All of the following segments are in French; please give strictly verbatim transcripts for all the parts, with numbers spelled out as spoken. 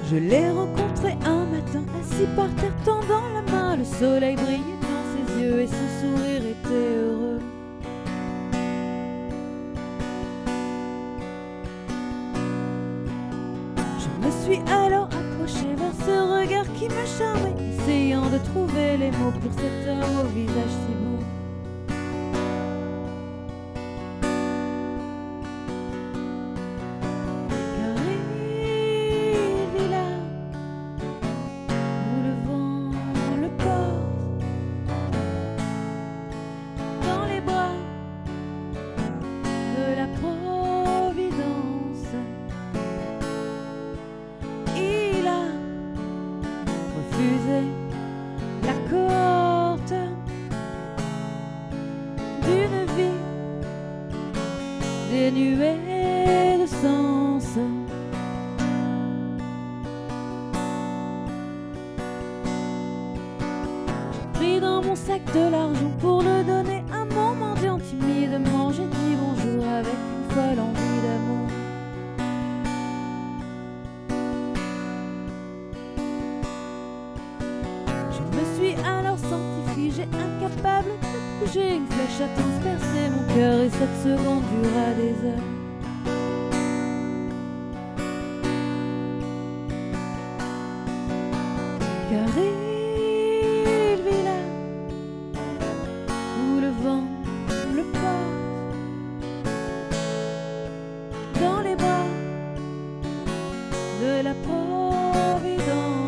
Je l'ai rencontré un matin, assis par terre, tendant la main. Le soleil brillait dans ses yeux et son sourire était heureux. Je me suis alors approchée vers ce regard qui me charmait, essayant de trouver les mots pour cet homme au visage si beau. La cohorte d'une vie dénuée de sens. J'ai pris dans mon sac de l'argent pour le donner à mon mendiant timidement. J'ai dit bonjour avec une folle envie d'amour. Je me suis alors senti figé, incapable de bouger. Une flèche a transpercé mon cœur et cette seconde dura des heures. Car il vit là où le vent le porte, dans les bras de la Providence.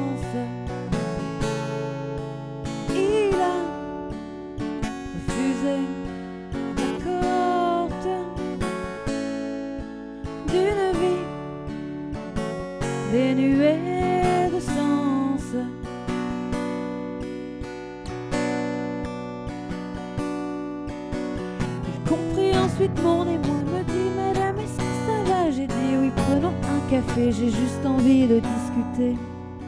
La cohorte d'une vie dénuée de sens. Il comprit ensuite mon émoi, me dit madame, est-ce que ça va? J'ai dit oui, prenons un café, j'ai juste envie de discuter.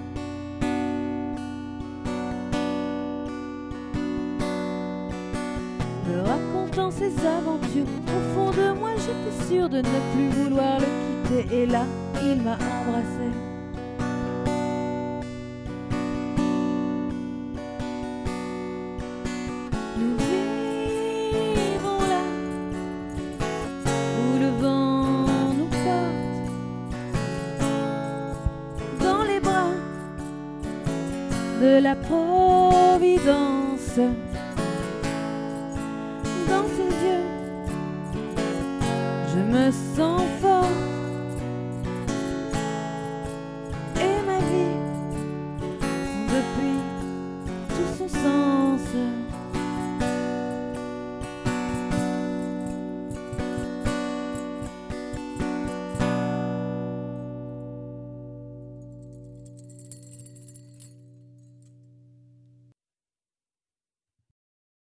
Me racontant ses aventures, au fond de moi j'étais sûre de ne plus vouloir le quitter. Et là, il m'a embrassée. Nous vivons là où le vent nous porte, dans les bras de la Providence. Dans ses yeux, je me sens folle.